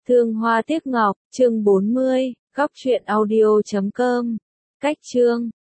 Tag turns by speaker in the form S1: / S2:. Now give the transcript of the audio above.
S1: Thương hoa tiếc ngọc, chương 40, góc truyện audio.com. Cách chương